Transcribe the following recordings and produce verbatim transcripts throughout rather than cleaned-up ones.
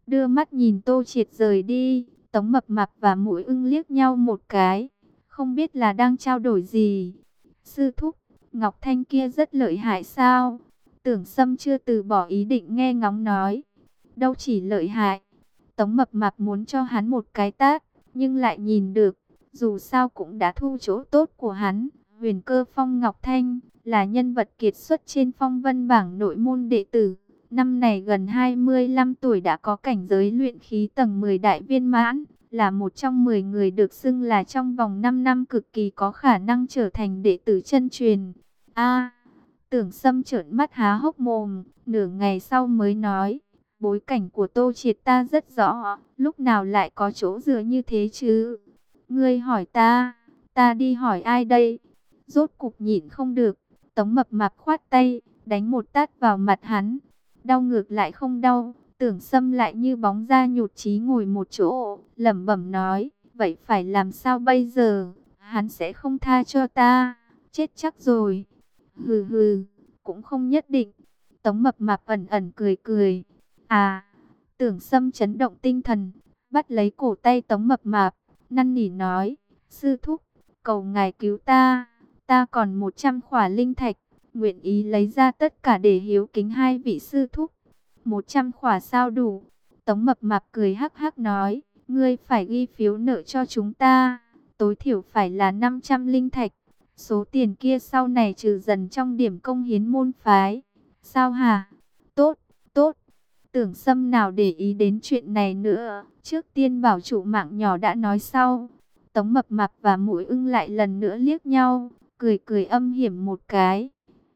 đưa mắt nhìn Tô Triệt rời đi. Tống Mập Mạp và Mũi Ưng liếc nhau một cái, không biết là đang trao đổi gì. Sư thúc, Ngọc Thanh kia rất lợi hại sao? Tưởng Sâm chưa từ bỏ ý định nghe ngóng nói. Đâu chỉ lợi hại. Tống Mập Mạp muốn cho hắn một cái tát, nhưng lại nhìn được, dù sao cũng đã thu chỗ tốt của hắn. Huyền Cơ Phong Ngọc Thanh là nhân vật kiệt xuất trên phong vân bảng nội môn đệ tử. Năm này gần hai mươi lăm tuổi đã có cảnh giới luyện khí tầng mười đại viên mãn, là một trong mười người được xưng là trong vòng năm năm cực kỳ có khả năng trở thành đệ tử chân truyền. A, Tưởng Sâm trợn mắt há hốc mồm, nửa ngày sau mới nói, bối cảnh của Tô Triệt ta rất rõ, lúc nào lại có chỗ dựa như thế chứ? Ngươi hỏi ta, ta đi hỏi ai đây? Rốt cục nhịn không được, Tống Mập Mạp khoát tay, đánh một tát vào mặt hắn. Đau ngược lại không đau, Tưởng Sâm lại như bóng da nhụt chí ngồi một chỗ, lẩm bẩm nói, vậy phải làm sao bây giờ? Hắn sẽ không tha cho ta, chết chắc rồi. Hừ hừ, cũng không nhất định. Tống Mập Mạp ẩn ẩn cười cười. À, Tưởng Sâm chấn động tinh thần, bắt lấy cổ tay Tống Mập Mạp, năn nỉ nói, sư thúc, cầu ngài cứu ta, ta còn một trăm khỏa linh thạch, nguyện ý lấy ra tất cả để hiếu kính hai vị sư thúc. Một trăm khỏa sao đủ? Tống Mập Mạp cười hắc hắc nói, ngươi phải ghi phiếu nợ cho chúng ta, tối thiểu phải là năm trăm linh thạch. Số tiền kia sau này trừ dần trong điểm công hiến môn phái. Sao hả? Tốt, tốt. Tưởng Sâm nào để ý đến chuyện này nữa. Trước tiên bảo chủ mạng nhỏ đã nói sau. Tống Mập Mạp và Mũi Ưng lại lần nữa liếc nhau, cười cười âm hiểm một cái.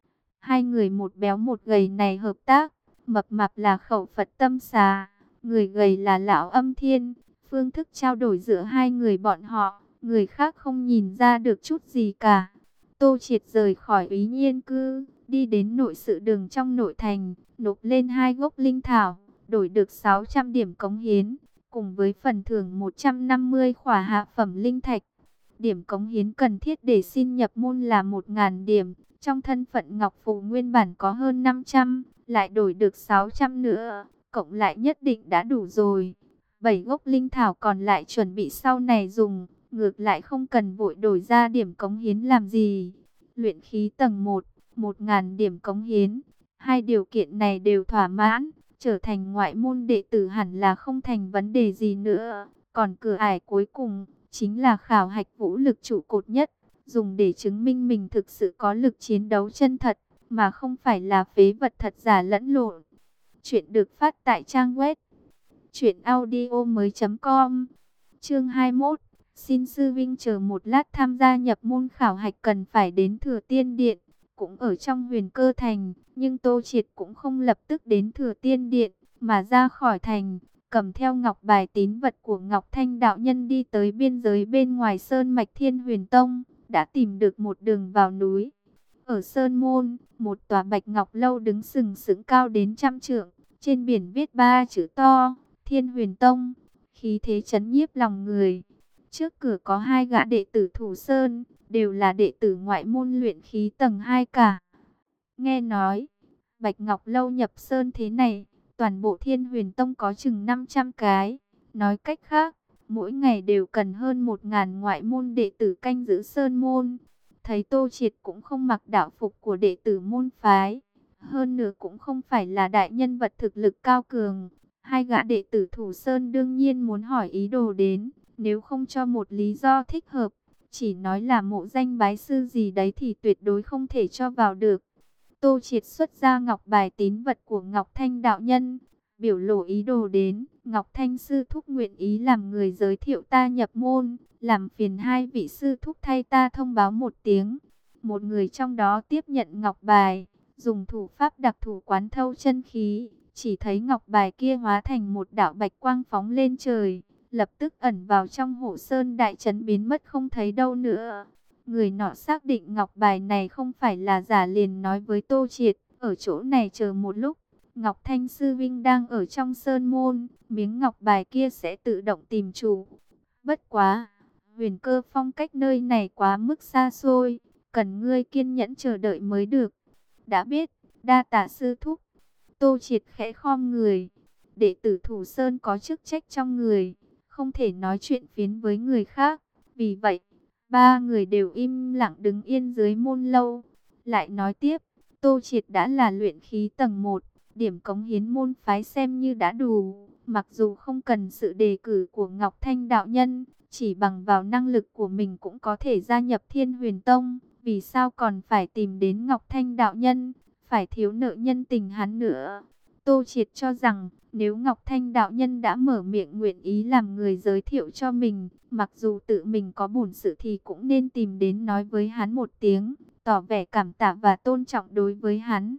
Hai người một béo một gầy này hợp tác. Mập Mạp là khẩu Phật tâm xà, người gầy là lão âm thiên. Phương thức trao đổi giữa hai người bọn họ, người khác không nhìn ra được chút gì cả. Tô Triệt rời khỏi Úy Nhiên cư, đi đến nội sự đường trong nội thành, nộp lên hai gốc linh thảo, đổi được sáu trăm điểm cống hiến, cùng với phần thưởng một trăm năm mươi khỏa hạ phẩm linh thạch. Điểm cống hiến cần thiết để xin nhập môn là một nghìn điểm, trong thân phận Ngọc Phù nguyên bản có hơn năm trăm, lại đổi được sáu trăm nữa, cộng lại nhất định đã đủ rồi. Bảy gốc linh thảo còn lại chuẩn bị sau này dùng, ngược lại không cần vội đổi ra điểm cống hiến làm gì. Luyện khí tầng một, một nghìn điểm cống hiến, hai điều kiện này đều thỏa mãn, trở thành ngoại môn đệ tử hẳn là không thành vấn đề gì nữa. Còn cửa ải cuối cùng, chính là khảo hạch vũ lực trụ cột nhất, dùng để chứng minh mình thực sự có lực chiến đấu chân thật, mà không phải là phế vật thật giả lẫn lộn. Chuyện được phát tại trang web truyện audio mới chấm com. Chương hai mươi mốt. Xin sư vinh chờ một lát, tham gia nhập môn khảo hạch cần phải đến Thừa Tiên Điện, cũng ở trong Huyền Cơ thành, nhưng Tô Triệt cũng không lập tức đến Thừa Tiên Điện, mà ra khỏi thành, cầm theo ngọc bài tín vật của Ngọc Thanh đạo nhân đi tới biên giới bên ngoài sơn mạch Thiên Huyền Tông, đã tìm được một đường vào núi. Ở sơn môn, một tòa bạch ngọc lâu đứng sừng sững cao đến trăm trượng, trên biển viết ba chữ to, Thiên Huyền Tông, khí thế chấn nhiếp lòng người. Trước cửa có hai gã đệ tử thủ sơn, đều là đệ tử ngoại môn luyện khí tầng hai cả. Nghe nói, Bạch Ngọc Lâu nhập sơn thế này, toàn bộ Thiên Huyền Tông có chừng năm trăm cái. Nói cách khác, mỗi ngày đều cần hơn một nghìn ngoại môn đệ tử canh giữ sơn môn. Thấy Tô Triệt cũng không mặc đạo phục của đệ tử môn phái, hơn nữa cũng không phải là đại nhân vật thực lực cao cường. Hai gã đệ tử thủ sơn đương nhiên muốn hỏi ý đồ đến. Nếu không cho một lý do thích hợp, chỉ nói là mộ danh bái sư gì đấy thì tuyệt đối không thể cho vào được. Tô Triệt xuất ra ngọc bài tín vật của Ngọc Thanh đạo nhân, biểu lộ ý đồ đến. Ngọc Thanh sư thúc nguyện ý làm người giới thiệu ta nhập môn, làm phiền hai vị sư thúc thay ta thông báo một tiếng. Một người trong đó tiếp nhận ngọc bài, dùng thủ pháp đặc thủ quán thâu chân khí, chỉ thấy ngọc bài kia hóa thành một đạo bạch quang phóng lên trời, lập tức ẩn vào trong hộ sơn đại trấn biến mất không thấy đâu nữa. Người nọ xác định ngọc bài này không phải là giả, liền nói với Tô Triệt, ở chỗ này chờ một lúc, Ngọc Thanh sư vinh đang ở trong sơn môn, miếng ngọc bài kia sẽ tự động tìm chủ. Bất quá, Huyền Cơ Phong cách nơi này quá mức xa xôi, cần ngươi kiên nhẫn chờ đợi mới được. Đã biết, đa tạ sư thúc. Tô Triệt khẽ khom người, đệ tử Thủ Sơn có chức trách trong người, không thể nói chuyện phiếm với người khác. Vì vậy, ba người đều im lặng đứng yên dưới môn lâu. Lại nói tiếp, Tô Triệt đã là luyện khí tầng một, điểm cống hiến môn phái xem như đã đủ. Mặc dù không cần sự đề cử của Ngọc Thanh đạo nhân, chỉ bằng vào năng lực của mình cũng có thể gia nhập Thiên Huyền Tông. Vì sao còn phải tìm đến Ngọc Thanh đạo nhân, phải thiếu nợ nhân tình hắn nữa. Tô Triệt cho rằng, nếu Ngọc Thanh đạo nhân đã mở miệng nguyện ý làm người giới thiệu cho mình, mặc dù tự mình có bổn sự thì cũng nên tìm đến nói với hắn một tiếng, tỏ vẻ cảm tạ và tôn trọng đối với hắn.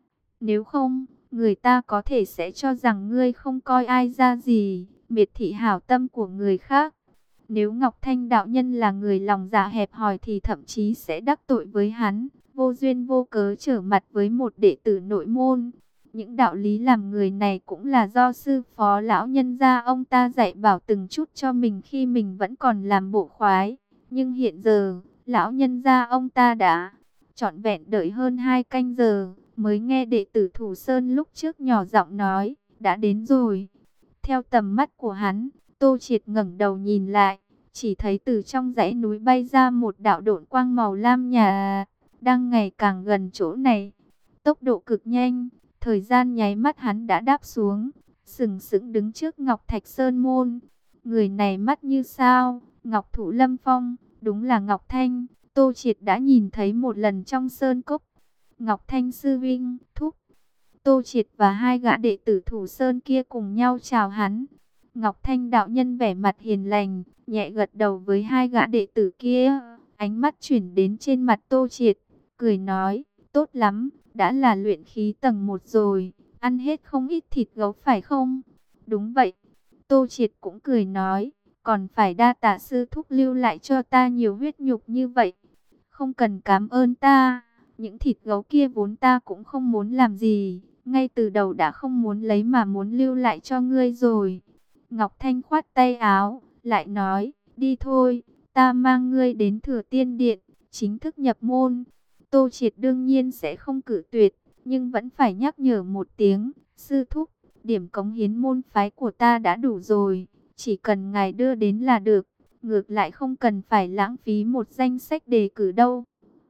Nếu không, người ta có thể sẽ cho rằng ngươi không coi ai ra gì, miệt thị hảo tâm của người khác. Nếu Ngọc Thanh đạo nhân là người lòng dạ hẹp hòi thì thậm chí sẽ đắc tội với hắn, vô duyên vô cớ trở mặt với một đệ tử nội môn. Những đạo lý làm người này cũng là do sư phó lão nhân gia ông ta dạy bảo từng chút cho mình khi mình vẫn còn làm bộ khoái. Nhưng hiện giờ, lão nhân gia ông ta đã trọn vẹn đợi hơn hai canh giờ, mới nghe đệ tử Thủ Sơn lúc trước nhỏ giọng nói, đã đến rồi. Theo tầm mắt của hắn, Tô Triệt ngẩng đầu nhìn lại, chỉ thấy từ trong dãy núi bay ra một đạo độn quang màu lam nhà, đang ngày càng gần chỗ này. Tốc độ cực nhanh, thời gian nháy mắt hắn đã đáp xuống, sừng sững đứng trước Ngọc Thạch Sơn môn. Người này mắt như sao, Ngọc Thụ Lâm Phong, đúng là Ngọc Thanh, Tô Triệt đã nhìn thấy một lần trong sơn cốc. Ngọc Thanh sư vinh, thúc. Tô Triệt và hai gã đệ tử Thủ Sơn kia cùng nhau chào hắn. Ngọc Thanh đạo nhân vẻ mặt hiền lành, nhẹ gật đầu với hai gã đệ tử kia. Ánh mắt chuyển đến trên mặt Tô Triệt, cười nói, tốt lắm, đã là luyện khí tầng một rồi, ăn hết không ít thịt gấu phải không? Đúng vậy. Tô Triệt cũng cười nói, còn phải đa tạ sư thúc lưu lại cho ta nhiều huyết nhục như vậy. Không cần cảm ơn ta, những thịt gấu kia vốn ta cũng không muốn làm gì, ngay từ đầu đã không muốn lấy mà muốn lưu lại cho ngươi rồi. Ngọc Thanh khoát tay áo, lại nói, đi thôi, ta mang ngươi đến Thừa Tiên Điện, chính thức nhập môn. Tô Triệt đương nhiên sẽ không cự tuyệt, nhưng vẫn phải nhắc nhở một tiếng, sư thúc, điểm cống hiến môn phái của ta đã đủ rồi, chỉ cần ngài đưa đến là được, ngược lại không cần phải lãng phí một danh sách đề cử đâu.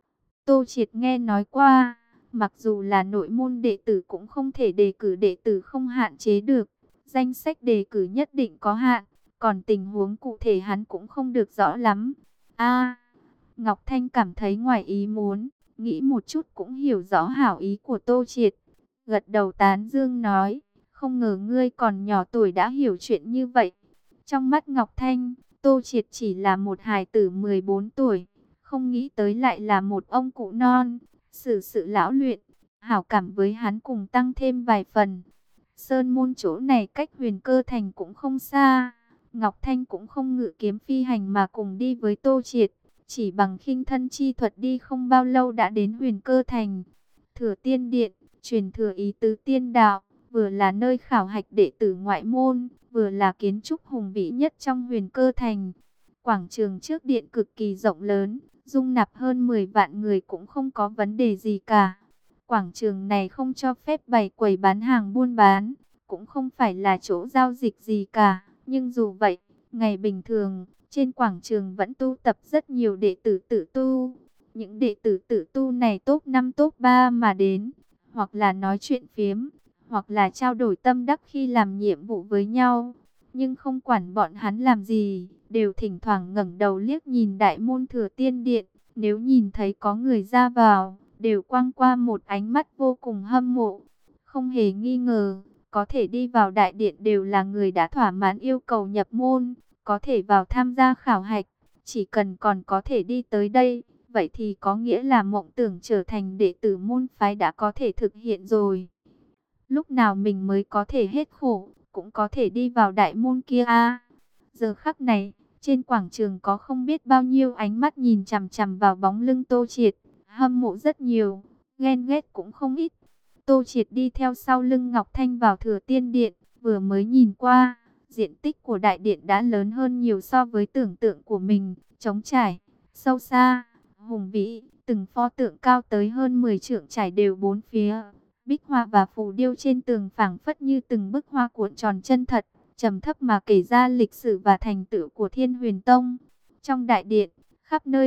Tô Triệt nghe nói qua, mặc dù là nội môn đệ tử cũng không thể đề cử đệ tử không hạn chế được, danh sách đề cử nhất định có hạn, còn tình huống cụ thể hắn cũng không được rõ lắm. A, Ngọc Thanh cảm thấy ngoài ý muốn, nghĩ một chút cũng hiểu rõ hảo ý của Tô Triệt. Gật đầu tán dương nói, không ngờ ngươi còn nhỏ tuổi đã hiểu chuyện như vậy. Trong mắt Ngọc Thanh, Tô Triệt chỉ là một hài tử mười bốn tuổi, không nghĩ tới lại là một ông cụ non, xử sự lão luyện, hảo cảm với hắn cùng tăng thêm vài phần. Sơn môn chỗ này cách Huyền Cơ Thành cũng không xa, Ngọc Thanh cũng không ngự kiếm phi hành mà cùng đi với Tô Triệt. Chỉ bằng khinh thân chi thuật đi không bao lâu đã đến Huyền Cơ Thành. Thừa Tiên Điện, truyền thừa ý tứ tiên đạo, vừa là nơi khảo hạch đệ tử ngoại môn, vừa là kiến trúc hùng vĩ nhất trong Huyền Cơ Thành. Quảng trường trước điện cực kỳ rộng lớn, dung nạp hơn mười vạn người cũng không có vấn đề gì cả. Quảng trường này không cho phép bày quầy bán hàng buôn bán, cũng không phải là chỗ giao dịch gì cả, nhưng dù vậy, ngày bình thường, trên quảng trường vẫn tu tập rất nhiều đệ tử tự tu. Những đệ tử tự tu này top năm top ba mà đến, hoặc là nói chuyện phiếm, hoặc là trao đổi tâm đắc khi làm nhiệm vụ với nhau. Nhưng không quản bọn hắn làm gì, đều thỉnh thoảng ngẩng đầu liếc nhìn đại môn Thừa Tiên Điện. Nếu nhìn thấy có người ra vào, đều quăng qua một ánh mắt vô cùng hâm mộ. Không hề nghi ngờ, có thể đi vào đại điện đều là người đã thỏa mãn yêu cầu nhập môn, có thể vào tham gia khảo hạch. Chỉ cần còn có thể đi tới đây, vậy thì có nghĩa là mộng tưởng trở thành đệ tử môn phái đã có thể thực hiện rồi. Lúc nào mình mới có thể hết khổ, cũng có thể đi vào đại môn kia a. Giờ khắc này, trên quảng trường có không biết bao nhiêu ánh mắt nhìn chằm chằm vào bóng lưng Tô Triệt, hâm mộ rất nhiều, ghen ghét cũng không ít. Tô Triệt đi theo sau lưng Ngọc Thanh vào Thừa Tiên Điện, vừa mới nhìn qua, diện tích của đại điện đã lớn hơn nhiều so với tưởng tượng của mình, trống trải, sâu xa, hùng vĩ, từng pho tượng cao tới hơn mười trượng trải đều bốn phía. Bích họa và phù điêu trên tường phảng phất như từng bức hoa cuộn tròn chân thật, trầm thấp mà kể ra lịch sử và thành tựu của Thiên Huyền Tông. Trong đại điện, khắp nơi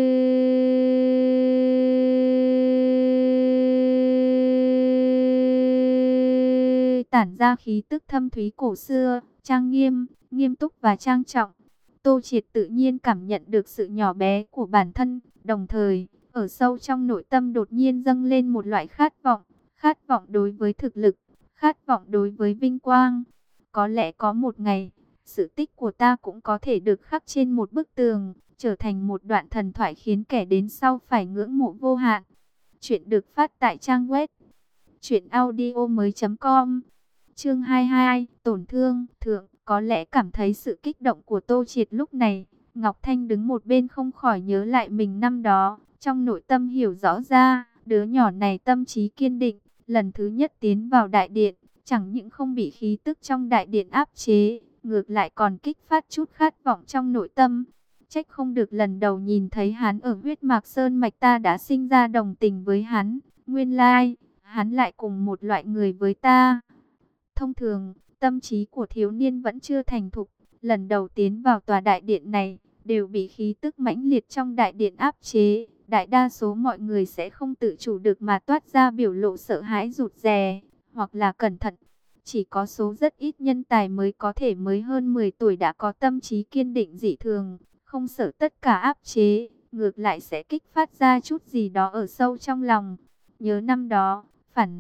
tản ra khí tức thâm thúy cổ xưa, trang nghiêm, nghiêm túc và trang trọng. Tô Triệt tự nhiên cảm nhận được sự nhỏ bé của bản thân, đồng thời, ở sâu trong nội tâm đột nhiên dâng lên một loại khát vọng, khát vọng đối với thực lực, khát vọng đối với vinh quang. Có lẽ có một ngày, sự tích của ta cũng có thể được khắc trên một bức tường, trở thành một đoạn thần thoại khiến kẻ đến sau phải ngưỡng mộ vô hạn. Chuyện được phát tại trang web truyện audio mới chấm com. Chương hai mươi hai, tổn thương, thượng. Có lẽ cảm thấy sự kích động của Tô Triệt lúc này, Ngọc Thanh đứng một bên không khỏi nhớ lại mình năm đó, trong nội tâm hiểu rõ ra, đứa nhỏ này tâm trí kiên định, lần thứ nhất tiến vào đại điện, chẳng những không bị khí tức trong đại điện áp chế, ngược lại còn kích phát chút khát vọng trong nội tâm. Trách không được lần đầu nhìn thấy hắn ở huyết mạc sơn mạch ta đã sinh ra đồng tình với hắn, nguyên lai, hắn lại cùng một loại người với ta. Thông thường, tâm trí của thiếu niên vẫn chưa thành thục, lần đầu tiến vào tòa đại điện này, đều bị khí tức mãnh liệt trong đại điện áp chế. Đại đa số mọi người sẽ không tự chủ được mà toát ra biểu lộ sợ hãi rụt rè, hoặc là cẩn thận. Chỉ có số rất ít nhân tài mới có thể mới hơn mười tuổi đã có tâm trí kiên định dị thường, không sợ tất cả áp chế, ngược lại sẽ kích phát ra chút gì đó ở sâu trong lòng. Nhớ năm đó, phản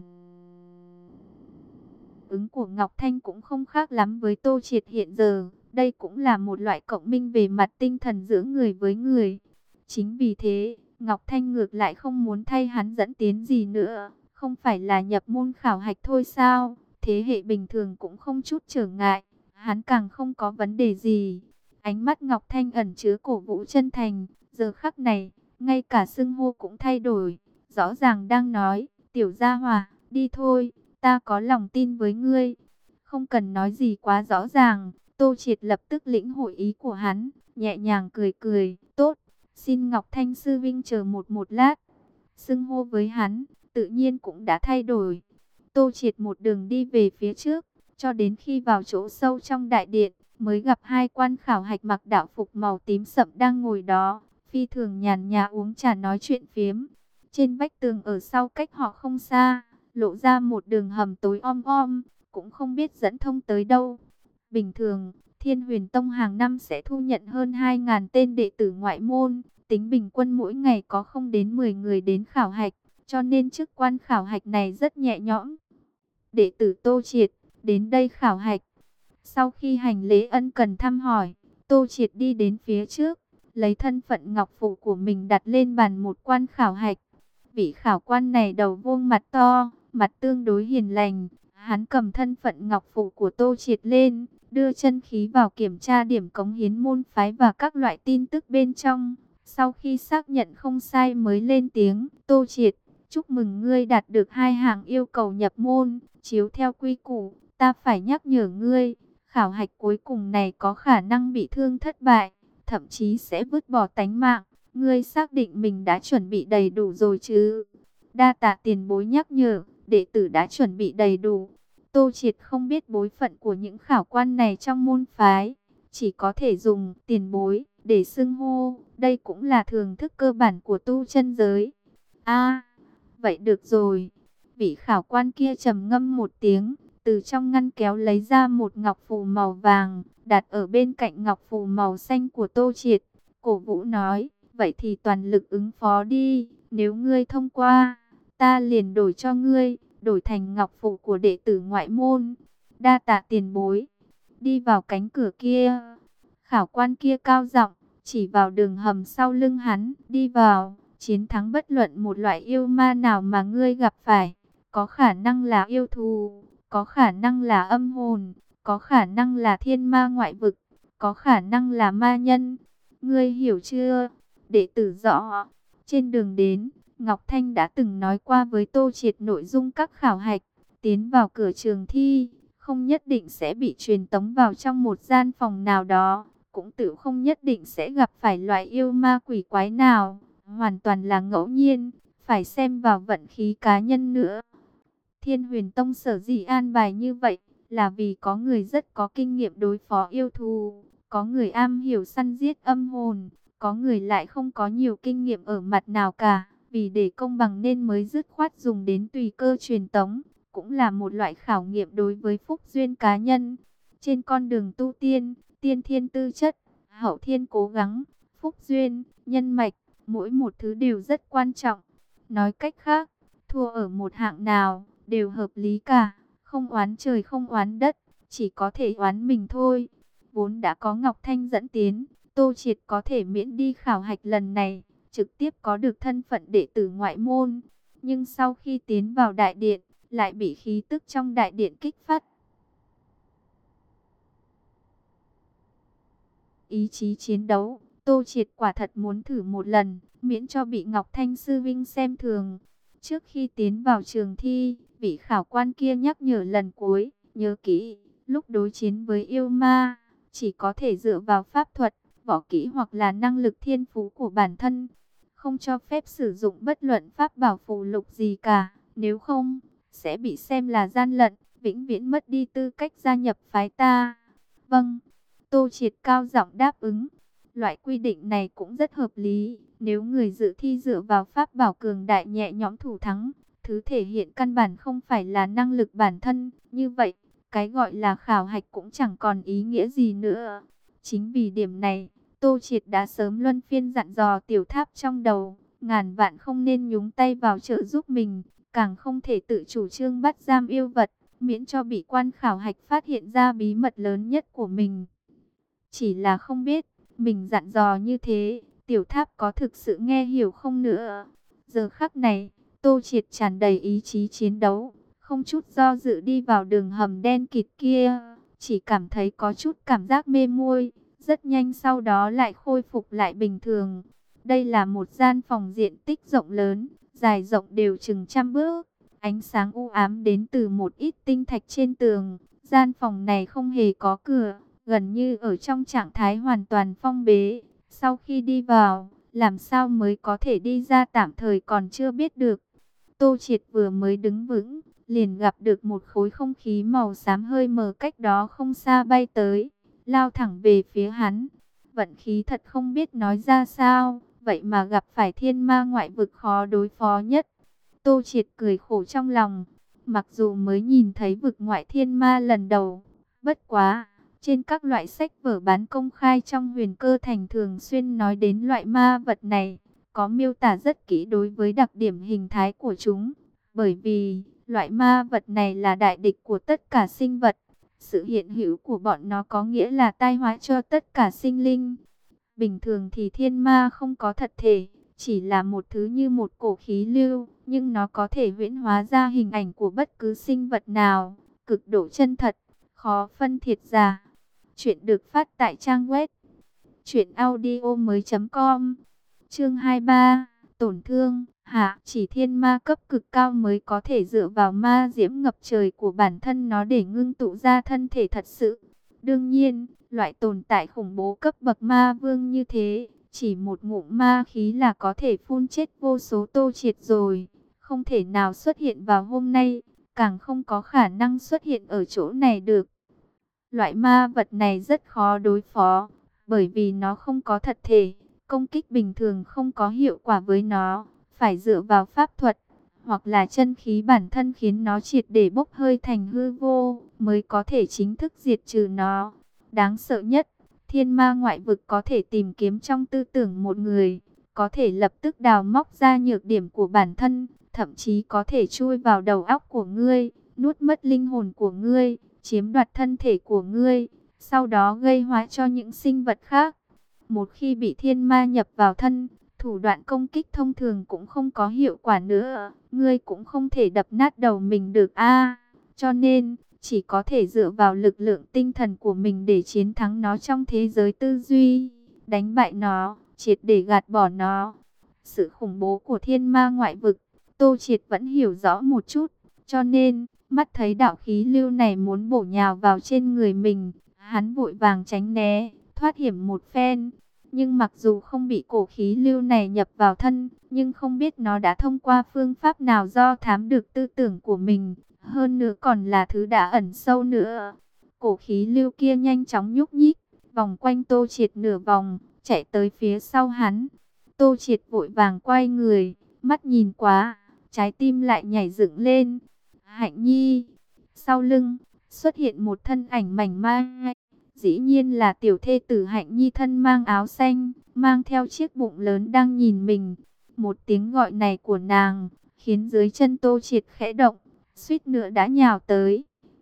ứng của Ngọc Thanh cũng không khác lắm với Tô Triệt hiện giờ. Đây cũng là một loại cộng minh về mặt tinh thần giữa người với người. Chính vì thế, Ngọc Thanh ngược lại không muốn thay hắn dẫn tiến gì nữa. Không phải là nhập môn khảo hạch thôi sao? Thế hệ bình thường cũng không chút trở ngại. Hắn càng không có vấn đề gì. Ánh mắt Ngọc Thanh ẩn chứa cổ vũ chân thành. Giờ khắc này, ngay cả xưng hô cũng thay đổi. Rõ ràng đang nói, tiểu gia hòa, đi thôi. Ta có lòng tin với ngươi. Không cần nói gì quá rõ ràng. Tô Triệt lập tức lĩnh hội ý của hắn. Nhẹ nhàng cười cười. Tốt. Xin Ngọc Thanh sư vinh chờ một một lát. Xưng hô với hắn. Tự nhiên cũng đã thay đổi. Tô Triệt một đường đi về phía trước. Cho đến khi vào chỗ sâu trong đại điện. Mới gặp hai quan khảo hạch mặc đạo phục màu tím sậm đang ngồi đó. Phi thường nhàn nhã uống trà nói chuyện phiếm. Trên vách tường ở sau cách họ không xa, lộ ra một đường hầm tối om om, cũng không biết dẫn thông tới đâu. Bình thường, Thiên Huyền Tông hàng năm sẽ thu nhận hơn hai nghìn tên đệ tử ngoại môn, tính bình quân mỗi ngày có không đến mười người đến khảo hạch, cho nên chức quan khảo hạch này rất nhẹ nhõm. Đệ tử Tô Triệt, đến đây khảo hạch. Sau khi hành lễ ân cần thăm hỏi, Tô Triệt đi đến phía trước, lấy thân phận ngọc phụ của mình đặt lên bàn một quan khảo hạch. Vị khảo quan này đầu vuông mặt to, mặt tương đối hiền lành. Hắn cầm thân phận ngọc phụ của Tô Triệt lên, đưa chân khí vào kiểm tra điểm cống hiến môn phái và các loại tin tức bên trong. Sau khi xác nhận không sai mới lên tiếng, Tô Triệt, chúc mừng ngươi đạt được hai hạng yêu cầu nhập môn. Chiếu theo quy củ, ta phải nhắc nhở ngươi, khảo hạch cuối cùng này có khả năng bị thương thất bại, thậm chí sẽ vứt bỏ tánh mạng. Ngươi xác định mình đã chuẩn bị đầy đủ rồi chứ? Đa tạ tiền bối nhắc nhở, đệ tử đã chuẩn bị đầy đủ. Tô Triệt không biết bối phận của những khảo quan này trong môn phái, chỉ có thể dùng tiền bối để xưng hô. Đây cũng là thường thức cơ bản của tu chân giới. A, vậy được rồi. Vị khảo quan kia trầm ngâm một tiếng, từ trong ngăn kéo lấy ra một ngọc phù màu vàng, đặt ở bên cạnh ngọc phù màu xanh của Tô Triệt. Cổ vũ nói, vậy thì toàn lực ứng phó đi, nếu ngươi thông qua, ta liền đổi cho ngươi, đổi thành ngọc phù của đệ tử ngoại môn. Đa tạ tiền bối. Đi vào cánh cửa kia. Khảo quan kia cao giọng chỉ vào đường hầm sau lưng hắn, đi vào, chiến thắng bất luận một loại yêu ma nào mà ngươi gặp phải. Có khả năng là yêu thù, có khả năng là âm hồn, có khả năng là thiên ma ngoại vực, có khả năng là ma nhân. Ngươi hiểu chưa? Đệ tử rõ. Trên đường đến, Ngọc Thanh đã từng nói qua với Tô Triệt nội dung các khảo hạch. Tiến vào cửa trường thi, không nhất định sẽ bị truyền tống vào trong một gian phòng nào đó. Cũng tự không nhất định sẽ gặp phải loại yêu ma quỷ quái nào. Hoàn toàn là ngẫu nhiên, phải xem vào vận khí cá nhân nữa. Thiên Huyền Tông sở dĩ an bài như vậy, là vì có người rất có kinh nghiệm đối phó yêu thú, có người am hiểu săn giết âm hồn, có người lại không có nhiều kinh nghiệm ở mặt nào cả. Vì để công bằng nên mới dứt khoát dùng đến tùy cơ truyền tống, cũng là một loại khảo nghiệm đối với phúc duyên cá nhân. Trên con đường tu tiên, tiên thiên tư chất, hậu thiên cố gắng, phúc duyên, nhân mạch, mỗi một thứ đều rất quan trọng. Nói cách khác, thua ở một hạng nào, đều hợp lý cả, không oán trời không oán đất, chỉ có thể oán mình thôi. Vốn đã có Ngọc Thanh dẫn tiến, Tô Triệt có thể miễn đi khảo hạch lần này, trực tiếp có được thân phận đệ tử ngoại môn. Nhưng sau khi tiến vào đại điện, lại bị khí tức trong đại điện kích phát. Ý chí chiến đấu, Tô Triệt quả thật muốn thử một lần, miễn cho bị Ngọc Thanh sư vinh xem thường. Trước khi tiến vào trường thi, vị khảo quan kia nhắc nhở lần cuối, nhớ kỹ, lúc đối chiến với yêu ma, chỉ có thể dựa vào pháp thuật, võ kỹ hoặc là năng lực thiên phú của bản thân. Không cho phép sử dụng bất luận pháp bảo phù lục gì cả, nếu không, sẽ bị xem là gian lận, vĩnh viễn mất đi tư cách gia nhập phái ta. Vâng, Tô Triệt cao giọng đáp ứng. Loại quy định này cũng rất hợp lý, nếu người dự thi dựa vào pháp bảo cường đại nhẹ nhõm thủ thắng, thứ thể hiện căn bản không phải là năng lực bản thân, như vậy, cái gọi là khảo hạch cũng chẳng còn ý nghĩa gì nữa. Chính vì điểm này, Tô Triệt đã sớm luân phiên dặn dò Tiểu Tháp trong đầu, ngàn vạn không nên nhúng tay vào trợ giúp mình, càng không thể tự chủ trương bắt giam yêu vật, miễn cho bị quan khảo hạch phát hiện ra bí mật lớn nhất của mình. Chỉ là không biết, mình dặn dò như thế, Tiểu Tháp có thực sự nghe hiểu không nữa. Giờ khắc này, Tô Triệt tràn đầy ý chí chiến đấu, không chút do dự đi vào đường hầm đen kịt kia, chỉ cảm thấy có chút cảm giác mê muội, rất nhanh sau đó lại khôi phục lại bình thường. Đây là một gian phòng diện tích rộng lớn, dài rộng đều chừng trăm bước, ánh sáng u ám đến từ một ít tinh thạch trên tường. Gian phòng này không hề có cửa, gần như ở trong trạng thái hoàn toàn phong bế. Sau khi đi vào, làm sao mới có thể đi ra tạm thời còn chưa biết được. Tô Triệt vừa mới đứng vững, liền gặp được một khối không khí màu xám hơi mờ cách đó không xa bay tới, lao thẳng về phía hắn. Vận khí thật không biết nói ra sao, vậy mà gặp phải thiên ma ngoại vực khó đối phó nhất. Tô Triệt cười khổ trong lòng, mặc dù mới nhìn thấy vực ngoại thiên ma lần đầu, bất quá, trên các loại sách vở bán công khai trong Huyền Cơ Thành thường xuyên nói đến loại ma vật này, có miêu tả rất kỹ đối với đặc điểm hình thái của chúng. Bởi vì, loại ma vật này là đại địch của tất cả sinh vật. Sự hiện hữu của bọn nó có nghĩa là tai họa cho tất cả sinh linh. Bình thường thì thiên ma không có thật thể, chỉ là một thứ như một cổ khí lưu, nhưng nó có thể huyễn hóa ra hình ảnh của bất cứ sinh vật nào, cực độ chân thật, khó phân thiệt giả. Chuyện được phát tại trang web truyện audio mới chấm com. Chương hai mươi ba, tổn thương. Hạ, chỉ thiên ma cấp cực cao mới có thể dựa vào ma diễm ngập trời của bản thân nó để ngưng tụ ra thân thể thật sự. Đương nhiên, loại tồn tại khủng bố cấp bậc ma vương như thế, chỉ một ngụm ma khí là có thể phun chết vô số Tô Triệt rồi. Không thể nào xuất hiện vào hôm nay, càng không có khả năng xuất hiện ở chỗ này được. Loại ma vật này rất khó đối phó, bởi vì nó không có thật thể, công kích bình thường không có hiệu quả với nó, phải dựa vào pháp thuật, hoặc là chân khí bản thân khiến nó triệt để bốc hơi thành hư vô, mới có thể chính thức diệt trừ nó. Đáng sợ nhất, thiên ma ngoại vực có thể tìm kiếm trong tư tưởng một người, có thể lập tức đào móc ra nhược điểm của bản thân, thậm chí có thể chui vào đầu óc của ngươi, nuốt mất linh hồn của ngươi, chiếm đoạt thân thể của ngươi, sau đó gây họa cho những sinh vật khác. Một khi bị thiên ma nhập vào thân, thủ đoạn công kích thông thường cũng không có hiệu quả nữa, ngươi cũng không thể đập nát đầu mình được a. Cho nên, chỉ có thể dựa vào lực lượng tinh thần của mình để chiến thắng nó trong thế giới tư duy, đánh bại nó, triệt để gạt bỏ nó. Sự khủng bố của thiên ma ngoại vực, Tô Triệt vẫn hiểu rõ một chút, cho nên, mắt thấy đạo khí lưu này muốn bổ nhào vào trên người mình, hắn vội vàng tránh né, thoát hiểm một phen. Nhưng mặc dù không bị cổ khí lưu này nhập vào thân, nhưng không biết nó đã thông qua phương pháp nào do thám được tư tưởng của mình, Hơn nữa còn là thứ đã ẩn sâu nữa. Cổ khí lưu kia nhanh chóng nhúc nhích, vòng quanh Tô Triệt nửa vòng, chạy tới phía sau hắn. Tô Triệt vội vàng quay người, mắt nhìn quá, trái tim lại nhảy dựng lên. Hạnh Nhi, sau lưng xuất hiện một thân ảnh mảnh mai. Dĩ nhiên là tiểu thê tử Hạnh Nhi thân mang áo xanh, mang theo chiếc bụng lớn đang nhìn mình. Một tiếng gọi này của nàng, khiến dưới chân Tô Triệt khẽ động, suýt nữa đã nhào tới.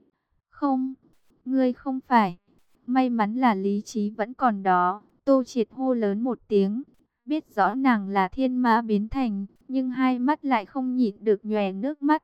Không, ngươi không phải. May mắn là lý trí vẫn còn đó. Tô Triệt hô lớn một tiếng, biết rõ nàng là thiên mã biến thành, nhưng hai mắt lại không nhịn được nhòe nước mắt.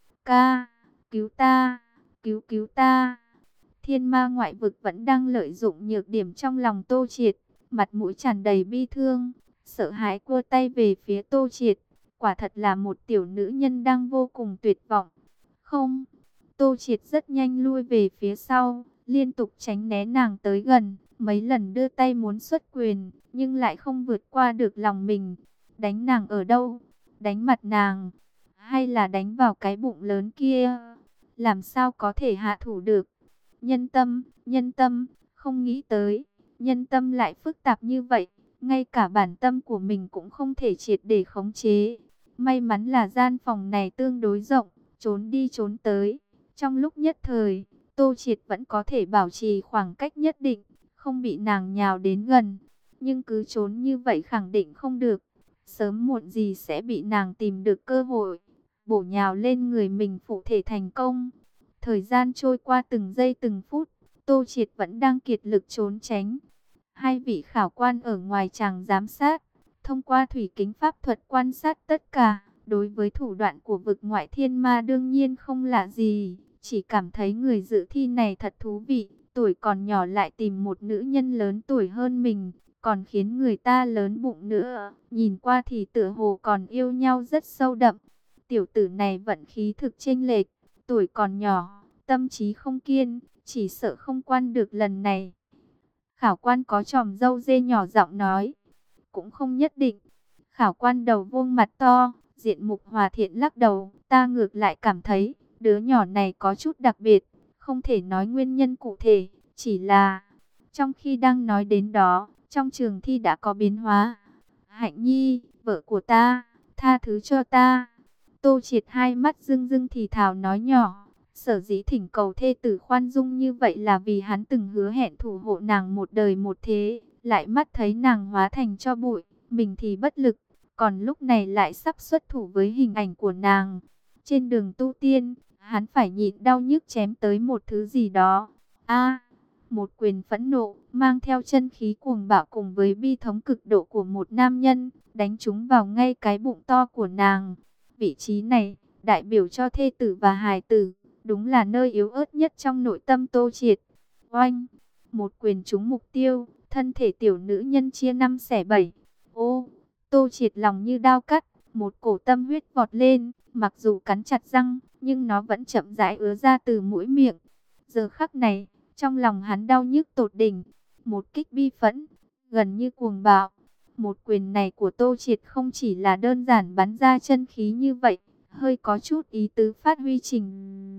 Ca, cứu ta, cứu cứu ta. Thiên ma ngoại vực vẫn đang lợi dụng nhược điểm trong lòng Tô Triệt, mặt mũi tràn đầy bi thương, sợ hãi cua tay về phía Tô Triệt. Quả thật là một tiểu nữ nhân đang vô cùng tuyệt vọng. Không, Tô Triệt rất nhanh lui về phía sau, liên tục tránh né nàng tới gần, mấy lần đưa tay muốn xuất quyền, nhưng lại không vượt qua được lòng mình. Đánh nàng ở đâu? Đánh mặt nàng, hay là đánh vào cái bụng lớn kia? Làm sao có thể hạ thủ được? Nhân tâm, nhân tâm, không nghĩ tới, nhân tâm lại phức tạp như vậy, ngay cả bản tâm của mình cũng không thể triệt để khống chế. May mắn là gian phòng này tương đối rộng, trốn đi trốn tới. Trong lúc nhất thời, Tô Triệt vẫn có thể bảo trì khoảng cách nhất định, không bị nàng nhào đến gần. Nhưng cứ trốn như vậy khẳng định không được. Sớm muộn gì sẽ bị nàng tìm được cơ hội, bổ nhào lên người mình phụ thể thành công. Thời gian trôi qua từng giây từng phút, Tô Triệt vẫn đang kiệt lực trốn tránh. Hai vị khảo quan ở ngoài tràng giám sát, thông qua thủy kính pháp thuật quan sát tất cả. Đối với thủ đoạn của vực ngoại thiên ma đương nhiên không lạ gì, chỉ cảm thấy người dự thi này thật thú vị. Tuổi còn nhỏ lại tìm một nữ nhân lớn tuổi hơn mình, còn khiến người ta lớn bụng nữa. Nhìn qua thì tựa hồ còn yêu nhau rất sâu đậm. Tiểu tử này vận khí thực chênh lệch, tuổi còn nhỏ, tâm trí không kiên, chỉ sợ không quan được lần này. Khảo quan có chòm râu dê nhỏ giọng nói, cũng không nhất định. Khảo quan đầu vuông mặt to, diện mục hòa thiện lắc đầu, ta ngược lại cảm thấy, đứa nhỏ này có chút đặc biệt, không thể nói nguyên nhân cụ thể, chỉ là... Trong khi đang nói đến đó, trong trường thi đã có biến hóa. Hạnh Nhi, vợ của ta, tha thứ cho ta. Tô Triệt hai mắt rưng rưng thì thào nói nhỏ, sở dĩ thỉnh cầu thê tử khoan dung như vậy là vì hắn từng hứa hẹn thủ hộ nàng một đời một thế, lại mắt thấy nàng hóa thành cho bụi, mình thì bất lực, còn lúc này lại sắp xuất thủ với hình ảnh của nàng. Trên đường tu tiên, hắn phải nhịn đau nhức chém tới một thứ gì đó. A, một quyền phẫn nộ, mang theo chân khí cuồng bạo cùng với bi thống cực độ của một nam nhân, đánh trúng vào ngay cái bụng to của nàng. Vị trí này, đại biểu cho thê tử và hài tử, đúng là nơi yếu ớt nhất trong nội tâm Tô Triệt. Oanh, một quyền trúng mục tiêu, thân thể tiểu nữ nhân chia năm xẻ bảy. Ô, Tô Triệt lòng như đao cắt, một cổ tâm huyết vọt lên, mặc dù cắn chặt răng, nhưng nó vẫn chậm rãi ứa ra từ mũi miệng. Giờ khắc này, trong lòng hắn đau nhức tột đỉnh, một kích bi phẫn, gần như cuồng bạo. Một quyền này của Tô Triệt không chỉ là đơn giản bắn ra chân khí như vậy, hơi có chút ý tứ phát huy trình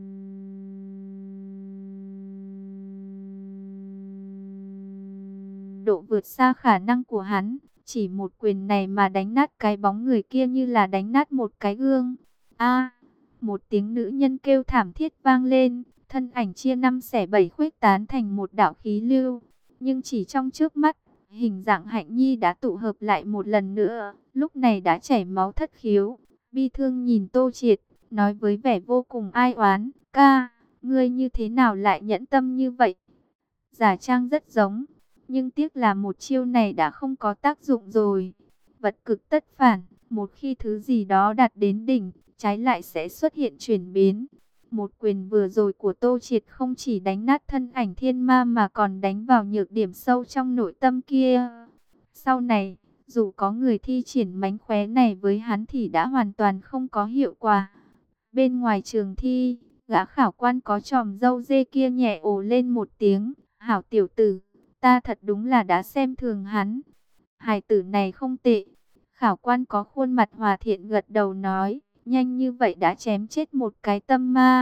độ vượt xa khả năng của hắn. Chỉ một quyền này mà đánh nát cái bóng người kia như là đánh nát một cái gương. A, một tiếng nữ nhân kêu thảm thiết vang lên, thân ảnh chia năm xẻ bảy khuếch tán thành một đạo khí lưu. Nhưng chỉ trong trước mắt, hình dạng Hạnh Nhi đã tụ hợp lại một lần nữa, lúc này đã chảy máu thất khiếu. Bi thương nhìn Tô Triệt, nói với vẻ vô cùng ai oán, ca, ngươi như thế nào lại nhẫn tâm như vậy? Giả trang rất giống, nhưng tiếc là một chiêu này đã không có tác dụng rồi. Vật cực tất phản, một khi thứ gì đó đạt đến đỉnh, trái lại sẽ xuất hiện chuyển biến. Một quyền vừa rồi của Tô Triệt không chỉ đánh nát thân ảnh thiên ma mà còn đánh vào nhược điểm sâu trong nội tâm kia. Sau này, dù có người thi triển mánh khóe này với hắn thì đã hoàn toàn không có hiệu quả. Bên ngoài trường thi, gã khảo quan có chòm râu dê kia nhẹ ồ lên một tiếng. Hảo tiểu tử, ta thật đúng là đã xem thường hắn. Hài tử này không tệ. Khảo quan có khuôn mặt hòa thiện gật đầu nói, nhanh như vậy đã chém chết một cái tâm ma.